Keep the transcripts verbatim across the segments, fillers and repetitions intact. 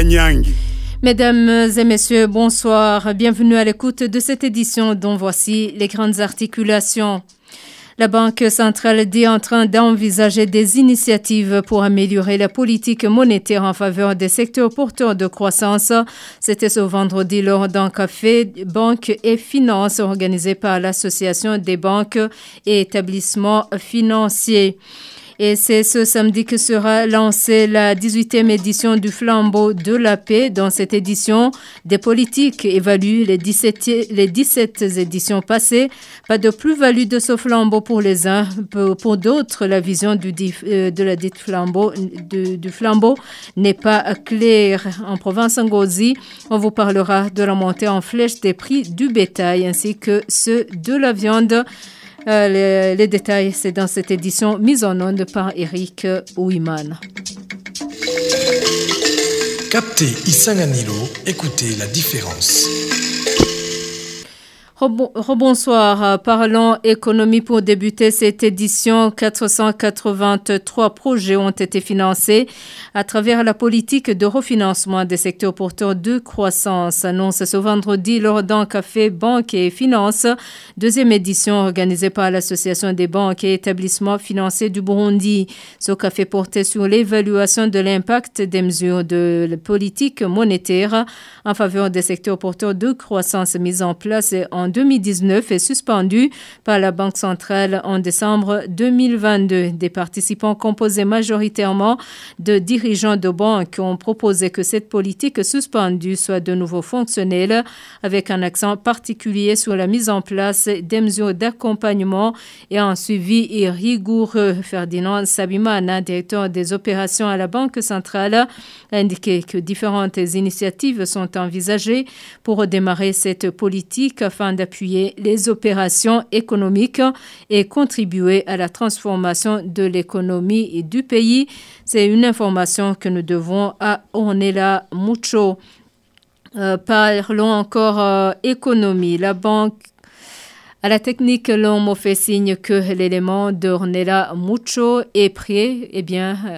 Kanyangi. Mesdames et messieurs, bonsoir. Bienvenue à l'écoute de cette édition dont voici les grandes articulations. La Banque centrale est en train d'envisager des initiatives pour améliorer la politique monétaire en faveur des secteurs porteurs de croissance. C'était ce vendredi lors d'un café Banque et Finances organisé par l'Association des banques et établissements financiers. Et c'est ce samedi que sera lancée la dix-huitième édition du Flambeau de la paix. Dans cette édition, des politiques évaluent les dix-sept, les dix-sept éditions passées. Pas de plus-value de ce flambeau pour les uns. Pour d'autres, la vision du, de la dite flambeau, du, du flambeau n'est pas claire. En province Ngozi, on vous parlera de la montée en flèche des prix du bétail ainsi que ceux de la viande. Euh, les, les détails, c'est dans cette édition mise en onde par Eric Ouiman. Captez Isanganilo, écoutez la différence. Rebonsoir. Parlons économie pour débuter cette édition. quatre cent quatre-vingt-trois projets ont été financés à travers la politique de refinancement des secteurs porteurs de croissance. Annonce ce vendredi lors d'un café Banque et Finances, deuxième édition organisée par l'Association des banques et établissements financiers du Burundi. Ce café portait sur l'évaluation de l'impact des mesures de la politique monétaire en faveur des secteurs porteurs de croissance mises en place en deux mille dix-neuf et suspendu par la Banque centrale en décembre deux mille vingt-deux. Des participants composés majoritairement de dirigeants de banques ont proposé que cette politique suspendue soit de nouveau fonctionnelle avec un accent particulier sur la mise en place des mesures d'accompagnement et un suivi rigoureux. Ferdinand Sabimana, directeur des opérations à la Banque centrale, a indiqué que différentes initiatives sont envisagées pour redémarrer cette politique afin d'appuyer les opérations économiques et contribuer à la transformation de l'économie et du pays. C'est une information que nous devons à Ornella Mucho. Euh, parlons encore euh, économie. La banque à la technique, l'on m'a fait signe que l'élément d'Ornella Mucho est prêt. Eh bien, euh,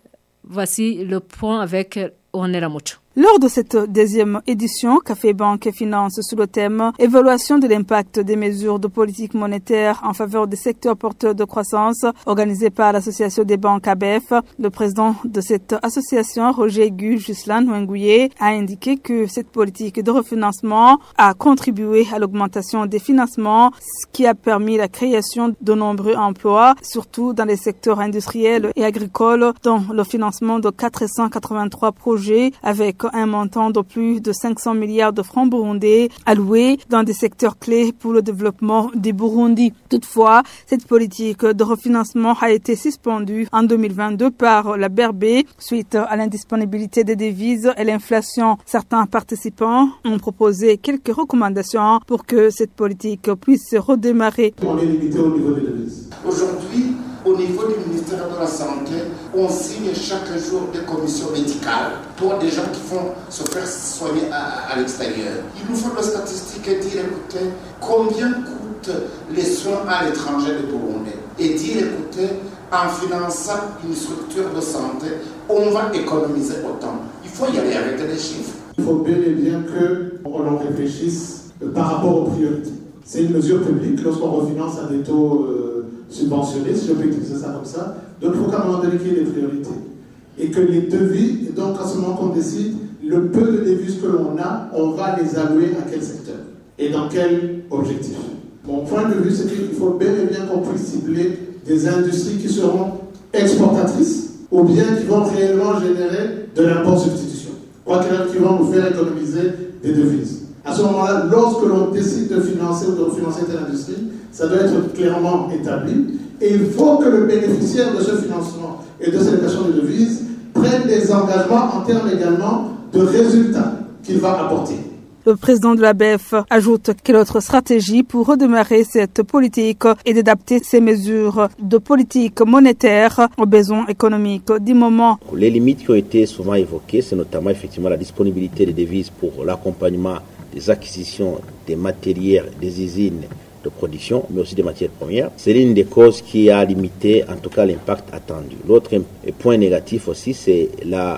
voici le point avec Ornella Mucho. Lors de cette deuxième édition, Café Banque et Finances sous le thème « Évaluation de l'impact des mesures de politique monétaire en faveur des secteurs porteurs de croissance » organisée par l'Association des banques A B F, le président de cette association, Roger Gu Juslan Nwengouye, a indiqué que cette politique de refinancement a contribué à l'augmentation des financements, ce qui a permis la création de nombreux emplois, surtout dans les secteurs industriels et agricoles, dont le financement de quatre cent quatre-vingt-trois projets avec un montant de plus de cinq cents milliards de francs burundais alloués dans des secteurs clés pour le développement du Burundi. Toutefois, cette politique de refinancement a été suspendue en deux mille vingt-deux par la B R B suite à l'indisponibilité des devises et l'inflation. Certains participants ont proposé quelques recommandations pour que cette politique puisse redémarrer. On est limité au niveau des devises. Aujourd'hui, au niveau du ministère de la Santé, on signe chaque jour des commissions médicales pour des gens qui vont se faire soigner à, à l'extérieur. Il nous faut des statistiques et dire, écoutez, combien coûtent les soins à l'étranger de Burundi? Et dire, écoutez, en finançant une structure de santé, on va économiser autant. Il faut y aller avec des chiffres. Il faut bien et bien qu'on en réfléchisse par rapport aux priorités. C'est une mesure publique lorsqu'on refinance à des taux euh, subventionnés, si je peux utiliser ça comme ça. Donc il faut qu'à un moment donné qu'il y ait des priorités. Et que les devis, et donc à ce moment qu'on décide, le peu de devises que l'on a, on va les allouer à quel secteur et dans quel objectif. Mon point de vue, c'est qu'il faut bien et bien qu'on puisse cibler des industries qui seront exportatrices ou bien qui vont réellement générer de l'import-substitution. Quoi qui vont nous faire économiser des devises. À ce moment-là, lorsque l'on décide de financer ou de financer telle industrie, ça doit être clairement établi. Et il faut que le bénéficiaire de ce financement et de cette allocation de devises prenne des engagements en termes également de résultats qu'il va apporter. Le président de l'A B F ajoute quelle autre stratégie pour redémarrer cette politique et d'adapter ces mesures de politique monétaire aux besoins économiques du moment. Les limites qui ont été souvent évoquées, c'est notamment effectivement la disponibilité des devises pour l'accompagnement des acquisitions des matériels, des usines de production, mais aussi des matières premières. C'est l'une des causes qui a limité en tout cas l'impact attendu. L'autre point négatif aussi, c'est la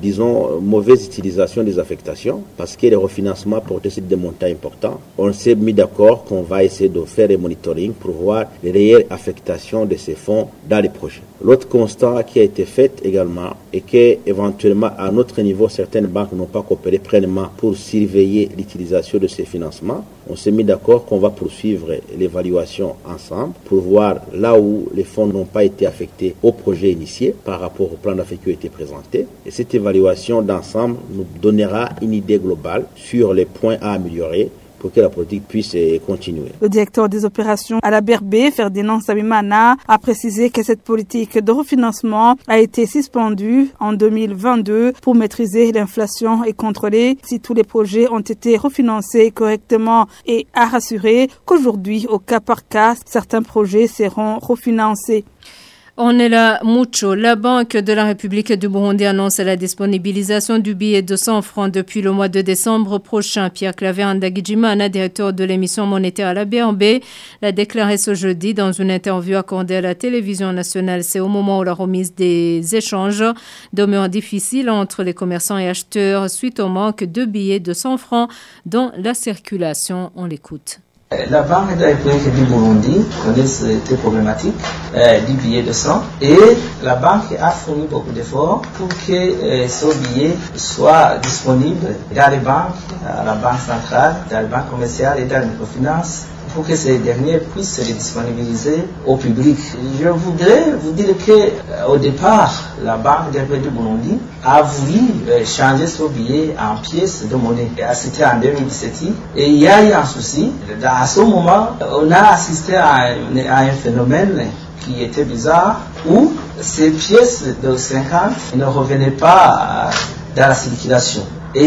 disons, mauvaise utilisation des affectations, parce que les refinancements portaient sur des montants importants. On s'est mis d'accord qu'on va essayer de faire un monitoring pour voir les réelles affectations de ces fonds dans les projets. L'autre constat qui a été fait également est qu'éventuellement, à notre niveau, certaines banques n'ont pas coopéré pleinement pour surveiller l'utilisation de ces financements. On s'est mis d'accord qu'on va poursuivre l'évaluation ensemble pour voir là où les fonds n'ont pas été affectés au projet initié par rapport au plan d'affaires qui a été présenté. Et cette évaluation d'ensemble nous donnera une idée globale sur les points à améliorer pour que la politique puisse continuer. Le directeur des opérations à la B R B, Ferdinand Sabimana, a précisé que cette politique de refinancement a été suspendue en deux mille vingt-deux pour maîtriser l'inflation et contrôler si tous les projets ont été refinancés correctement, et a rassuré qu'aujourd'hui, au cas par cas, certains projets seront refinancés. On est là, Mucho. La Banque de la République du Burundi annonce la disponibilisation du billet de cent francs depuis le mois de décembre prochain. Pierre Claver Ndagijimana, directeur de l'émission monétaire à la B R B, l'a déclaré ce jeudi dans une interview accordée à la télévision nationale. C'est au moment où la remise des échanges demeure difficile entre les commerçants et acheteurs suite au manque de billets de cent francs dans la circulation. On l'écoute. La Banque de la République du Burundi connaît cette problématique euh, du billet de cent, et la banque a fourni beaucoup d'efforts pour que euh, ce billet soit disponible dans les banques, à la banque centrale, dans les banques commerciales et dans les microfinances, pour que ces derniers puissent les disponibiliser au public. Je voudrais vous dire que euh, au départ, la Banque de la République du Burundi a voulu euh, changer ce billet en pièces de monnaie. C'était en deux mille dix-sept, et il y a eu un souci. À ce moment, on a assisté à un, à un phénomène qui était bizarre, où ces pièces de cinquante ne revenaient pas dans la circulation.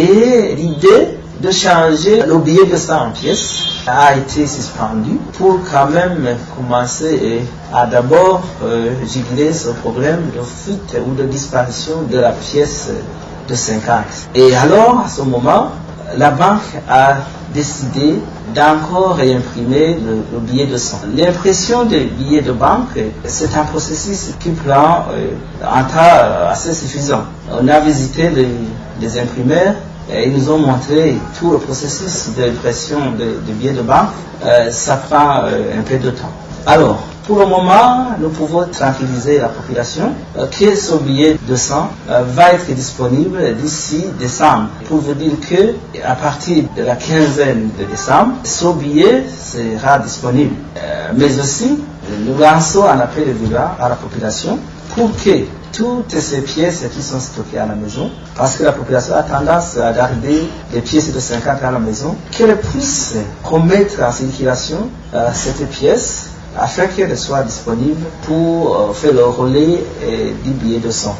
Et l'idée de changer le billet de cent pièces a été suspendue pour quand même commencer à d'abord euh, juguler ce problème de fuite ou de disparition de la pièce de cinquante. Et alors, à ce moment, la banque a décidé d'encore réimprimer le, le billet de cent. L'impression des billets de banque, c'est un processus qui prend euh, un temps assez suffisant. On a visité les, les imprimeurs, et ils nous ont montré tout le processus d'impression de, de billets de banque. Euh, ça prend euh, un peu de temps. Alors, pour le moment, nous pouvons tranquilliser la population euh, que ce billet de cent euh, va être disponible d'ici décembre. Pour vous dire que à partir de la quinzaine de décembre, ce billet sera disponible. Euh, mais aussi, nous lançons un appel vibrant à la population pour que toutes ces pièces qui sont stockées à la maison, parce que la population a tendance à garder des pièces de cinquante à la maison, qu'elle puisse remettre en circulation euh, cette pièce afin qu'elle soit disponible pour euh, faire le relais euh, du billet de cent.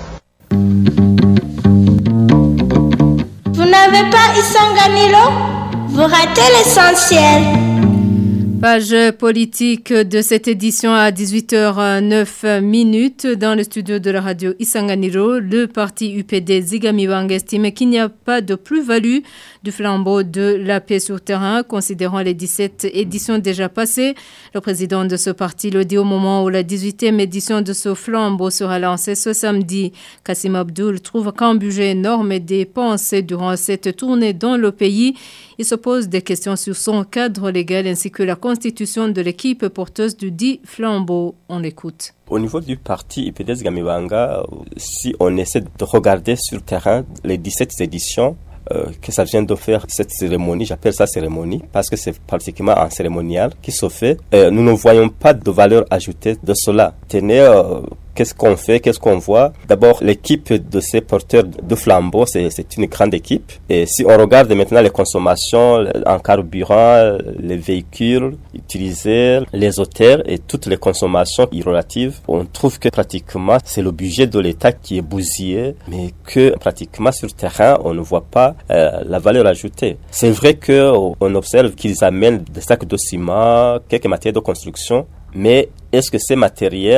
Vous n'avez pas Isanganilo? Vous ratez l'essentiel. Page politique de cette édition à dix-huit heures neuf dans le studio de la radio Isanganiro. Le parti U P D Zigamibanga estime qu'il n'y a pas de plus-value du flambeau de la paix sur terrain, considérant les dix-sept éditions déjà passées. Le président de ce parti le dit au moment où la dix-huitième édition de ce flambeau sera lancée ce samedi. Kassim Abdoul trouve qu'un budget énorme est dépensé durant cette tournée dans le pays. Il se pose des questions sur son cadre légal ainsi que la constitution de l'équipe porteuse du dit flambeau. On l'écoute. Au niveau du parti U P D Zigamibanga, si on essaie de regarder sur le terrain les dix-sept éditions, Euh, que ça vient de faire cette cérémonie, j'appelle ça cérémonie parce que c'est pratiquement un cérémonial qui se fait. Euh, nous ne voyons pas de valeur ajoutée de cela. Tenez, euh, qu'est-ce qu'on fait, qu'est-ce qu'on voit? D'abord, l'équipe de ces porteurs de flambeaux, c'est, c'est une grande équipe. Et si on regarde maintenant les consommations en carburant, les véhicules utilisés, les hôtels et toutes les consommations relatives, on trouve que pratiquement c'est le budget de l'État qui est bousillé, mais que pratiquement sur le terrain, on ne voit pas euh, la valeur ajoutée. C'est vrai qu'on observe qu'ils amènent des sacs de ciment, quelques matériaux de construction, mais est-ce que ces matériels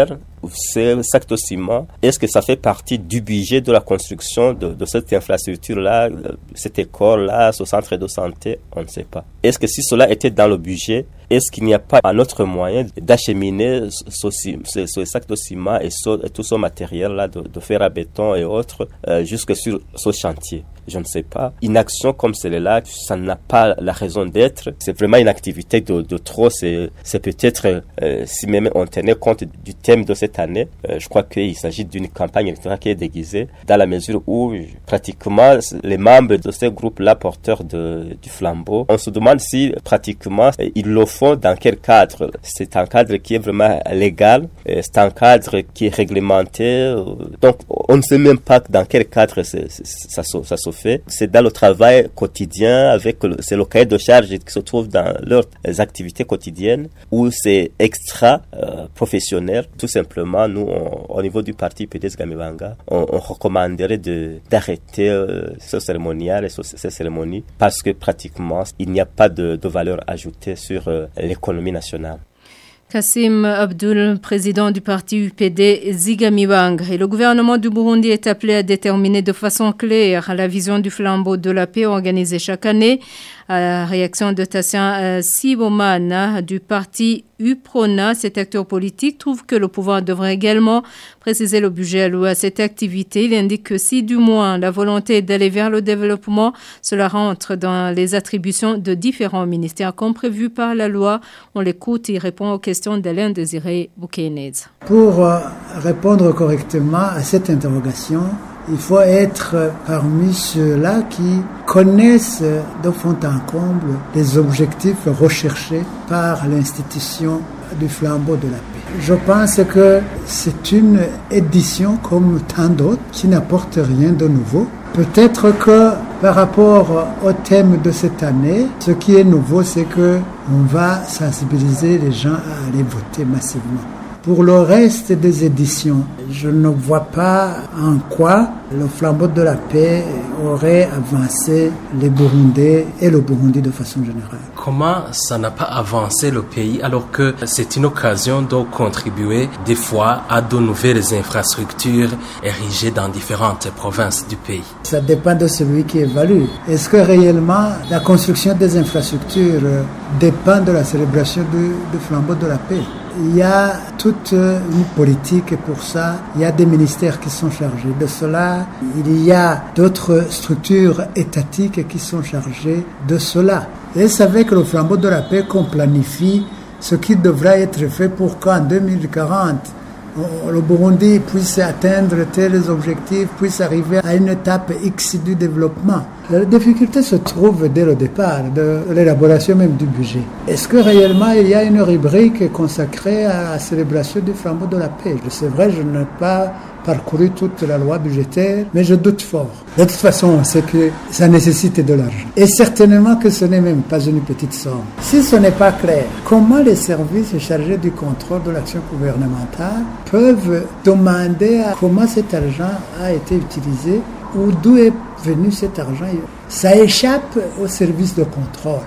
ces sacs de ciment, est-ce que ça fait partie du budget de la construction de, de cette infrastructure-là, cette école-là, ce centre de santé? On ne sait pas. Est-ce que si cela était dans le budget, est-ce qu'il n'y a pas un autre moyen d'acheminer ce, ce, ce sac de ciment et, ce, et tout ce matériel-là de, de fer à béton et autres euh, jusque sur ce chantier? Je ne sais pas. Une action comme celle-là, ça n'a pas la raison d'être. C'est vraiment une activité de, de trop. C'est, c'est peut-être, euh, si même on tenait compte du thème de cette année, euh, je crois qu'il s'agit d'une campagne électorale qui est déguisée, dans la mesure où pratiquement les membres de ce groupe-là, porteurs de, du flambeau, on se demande si pratiquement ils le font dans quel cadre. C'est un cadre qui est vraiment légal, c'est un cadre qui est réglementé. Donc on ne sait même pas dans quel cadre c'est, c'est, ça, ça se fait. C'est dans le travail quotidien, avec le, c'est le cahier de charge qui se trouve dans leurs activités quotidiennes, où c'est extra euh, professionnel. Tout simplement, nous, on, au niveau du parti P D S Gamibanga, on, on recommanderait de, d'arrêter euh, ce cérémonial et ce, ces cérémonies, parce que pratiquement, il n'y a pas de, de valeur ajoutée sur euh, l'économie nationale. Kassim Abdul, président du parti U P D Zigamibanga. Et le gouvernement du Burundi est appelé à déterminer de façon claire la vision du flambeau de la paix organisé chaque année. À la réaction de Tassien Sibomana du parti UPRONA, cet acteur politique trouve que le pouvoir devrait également préciser le budget alloué à cette activité. Il indique que si du moins la volonté est d'aller vers le développement, cela rentre dans les attributions de différents ministères comme prévu par la loi. On l'écoute, il répond aux questions d'Alain Désiré Boukenez. Pour euh, répondre correctement à cette interrogation, il faut être parmi ceux-là qui connaissent de fond en comble les objectifs recherchés par l'institution du flambeau de la paix. Je pense que c'est une édition comme tant d'autres qui n'apporte rien de nouveau. Peut-être que par rapport au thème de cette année, ce qui est nouveau, c'est que on va sensibiliser les gens à aller voter massivement. Pour le reste des éditions, je ne vois pas en quoi le flambeau de la paix aurait avancé les Burundais et le Burundi de façon générale. Comment ça n'a pas avancé le pays alors que c'est une occasion de contribuer des fois à de nouvelles infrastructures érigées dans différentes provinces du pays? Ça dépend de celui qui évalue. Est-ce que réellement la construction des infrastructures dépend de la célébration du, du flambeau de la paix? Il y a toute une politique pour ça. Il y a des ministères qui sont chargés de cela. Il y a d'autres structures étatiques qui sont chargées de cela. Et c'est avec le flambeau de la paix qu'on planifie ce qui devra être fait pour qu'en deux mille quarante, le Burundi puisse atteindre tels objectifs, puisse arriver à une étape X du développement. La difficulté se trouve dès le départ, de l'élaboration même du budget. Est-ce que réellement il y a une rubrique consacrée à la célébration du flambeau de la paix? C'est vrai, je n'ai pas parcouru toute la loi budgétaire, mais je doute fort. De toute façon, on sait que ça nécessite de l'argent. Et certainement que ce n'est même pas une petite somme. Si ce n'est pas clair, comment les services chargés du contrôle de l'action gouvernementale peuvent demander à comment cet argent a été utilisé ou d'où est venu cet argent? Ça échappe au service de contrôle.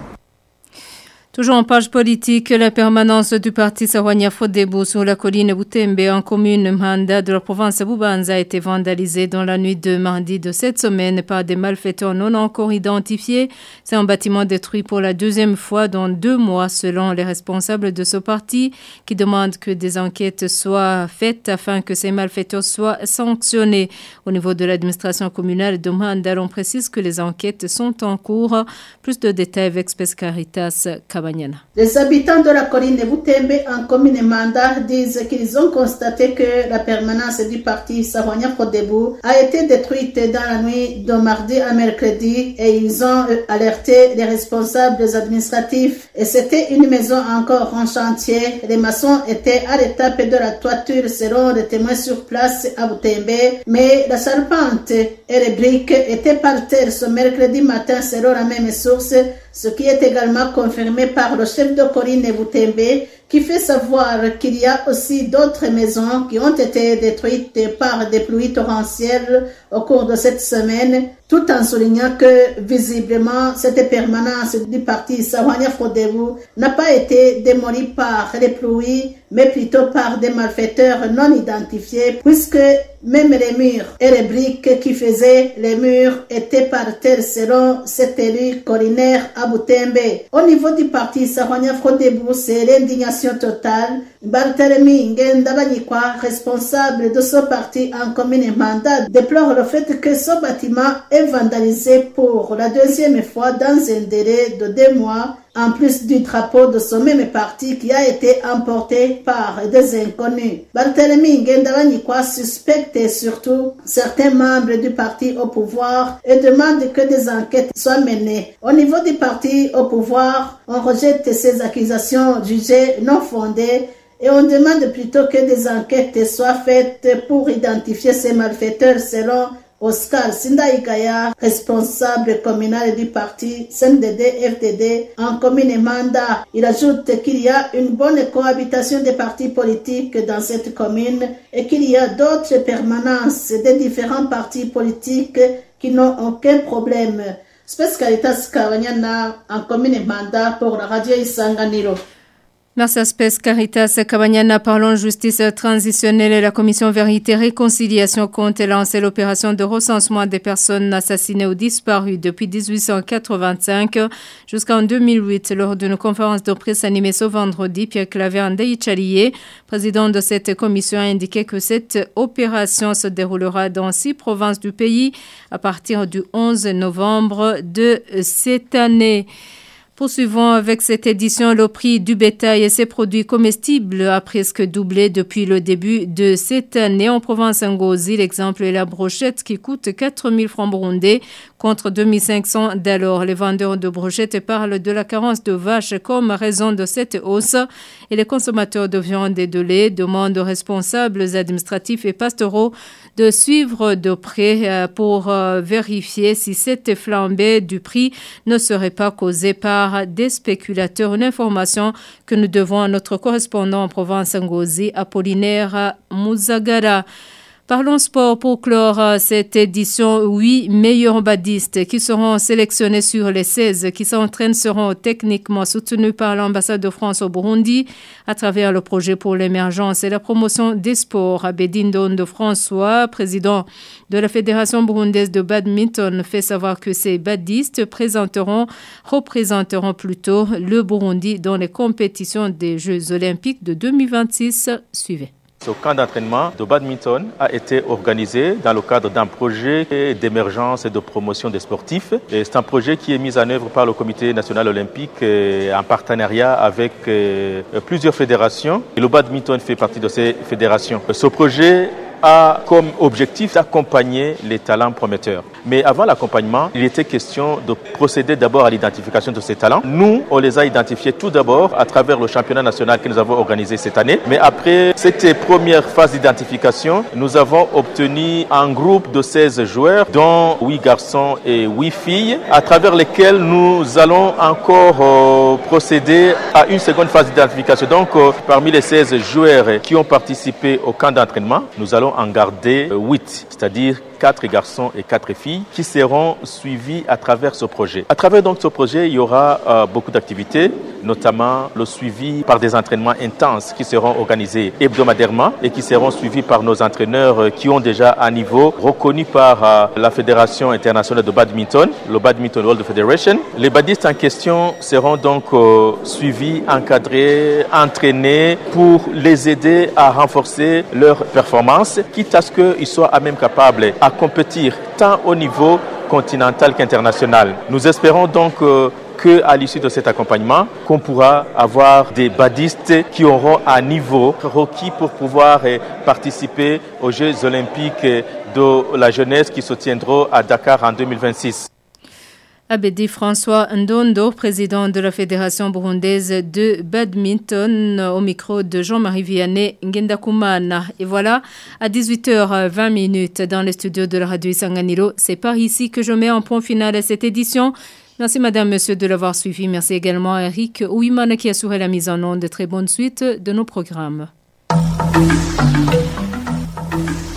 Toujours en page politique, la permanence du parti Sahwanya Frodebo sur la colline Butembe en commune Manda de la province Bubanza a été vandalisée dans la nuit de mardi de cette semaine par des malfaiteurs non encore identifiés. C'est un bâtiment détruit pour la deuxième fois dans deux mois selon les responsables de ce parti qui demandent que des enquêtes soient faites afin que ces malfaiteurs soient sanctionnés. Au niveau de l'administration communale de Manda, on précise que les enquêtes sont en cours. Plus de détails avec Spes Caritas Kabanyana. Les habitants de la colline de Butembe en commune Manda disent qu'ils ont constaté que la permanence du parti Sahwanya Frodebo a été détruite dans la nuit de mardi à mercredi et ils ont alerté les responsables administratifs. Et c'était une maison encore en chantier. Les maçons étaient à l'étape de la toiture selon les témoins sur place à Butembe, mais la charpente et les briques étaient par terre ce mercredi matin selon la même source, ce qui est également confirmé par le chef de colline Butembe qui fait savoir qu'il y a aussi d'autres maisons qui ont été détruites par des pluies torrentielles au cours de cette semaine, tout en soulignant que visiblement cette permanence du parti Sahwanya Frodebu n'a pas été démolie par les pluies, mais plutôt par des malfaiteurs non identifiés, puisque même les murs et les briques qui faisaient les murs étaient par terre selon cet élu coronaire à Butembe. Au niveau du parti Sahwanya Frodebu, c'est l'indignation totale. Barthelemy Ngendabanyikwa, responsable de ce parti en commune mandat, déplore le fait que ce bâtiment est vandalisé pour la deuxième fois dans un délai de deux mois, en plus du drapeau de ce même parti qui a été emporté par des inconnus. Barthelemy Ngendabanyikwa suspecte surtout certains membres du parti au pouvoir et demande que des enquêtes soient menées. Au niveau du parti au pouvoir, on rejette ces accusations jugées non fondées et on demande plutôt que des enquêtes soient faites pour identifier ces malfaiteurs selon Oscar Sindaïgaya, responsable communal du parti C N D D F D D en commune Manda. Il ajoute qu'il y a une bonne cohabitation des partis politiques dans cette commune et qu'il y a d'autres permanences des différents partis politiques qui n'ont aucun problème. Spes Caritas Kawanyana en commune Manda pour la radio Isanganiro. Merci à Spes Caritas Kabanyana. Parlons justice transitionnelle et la commission Vérité Réconciliation compte lancer l'opération de recensement des personnes assassinées ou disparues depuis dix-huit cent quatre-vingt-cinq jusqu'en deux mille huit. Lors d'une conférence de presse animée ce vendredi, Pierre Claver Andeichalié, président de cette commission, a indiqué que cette opération se déroulera dans six provinces du pays à partir du onze novembre de cette année. Poursuivons avec cette édition, le prix du bétail et ses produits comestibles a presque doublé depuis le début de cette année. En Provence-Ngozi, l'exemple est la brochette qui coûte quatre mille francs burundais contre deux mille cinq cents d'alors. Les vendeurs de brochettes parlent de la carence de vaches comme raison de cette hausse et les consommateurs de viande et de lait demandent aux responsables administratifs et pastoraux de suivre de près pour vérifier si cette flambée du prix ne serait pas causée par des spéculateurs. Une information que nous devons à notre correspondant en Provence-Ngozi, Apollinaire Mouzagara. Parlons sport pour clore cette édition. Huit meilleurs badistes qui seront sélectionnés sur les seize qui s'entraînent seront techniquement soutenus par l'ambassade de France au Burundi à travers le projet pour l'émergence et la promotion des sports. Abedin de François, président de la Fédération burundaise de badminton, fait savoir que ces badistes présenteront, représenteront plutôt le Burundi dans les compétitions des Jeux olympiques de deux mille vingt-six. Suivez. Ce camp d'entraînement de badminton a été organisé dans le cadre d'un projet d'émergence et de promotion des sportifs. Et c'est un projet qui est mis en œuvre par le Comité national olympique en partenariat avec plusieurs fédérations. Et le badminton fait partie de ces fédérations. Ce projet a comme objectif d'accompagner les talents prometteurs. Mais avant l'accompagnement, il était question de procéder d'abord à l'identification de ces talents. Nous, on les a identifiés tout d'abord à travers le championnat national que nous avons organisé cette année. Mais après cette première phase d'identification, nous avons obtenu un groupe de seize joueurs, dont huit garçons et huit filles, à travers lesquels nous allons encore euh, procéder à une seconde phase d'identification. Donc, euh, parmi les seize joueurs qui ont participé au camp d'entraînement, nous allons en garder huit, c'est-à-dire quatre garçons et quatre filles qui seront suivis à travers ce projet. À travers donc ce projet, il y aura euh, beaucoup d'activités, notamment le suivi par des entraînements intenses qui seront organisés hebdomadairement et qui seront suivis par nos entraîneurs euh, qui ont déjà un niveau reconnu par euh, la Fédération internationale de badminton, le Badminton World Federation. Les badistes en question seront donc euh, suivis, encadrés, entraînés pour les aider à renforcer leur performance, quitte à ce qu'ils soient à même capables à compétir tant au niveau continental qu'international. Nous espérons donc euh, qu'à l'issue de cet accompagnement, qu'on pourra avoir des badistes qui auront un niveau requis pour pouvoir euh, participer aux Jeux olympiques de la jeunesse qui se tiendront à Dakar en deux mille vingt-six. Abedi François Ndondo, président de la Fédération burundaise de badminton, au micro de Jean-Marie Vianney Ngendakumana. Et voilà, à dix-huit heures vingt dans les studios de la radio Isanganiro. C'est par ici que je mets un point final à cette édition. Merci madame, monsieur de l'avoir suivi. Merci également à Eric Ouimana qui assurait la mise en onde. De très bonne suite de nos programmes.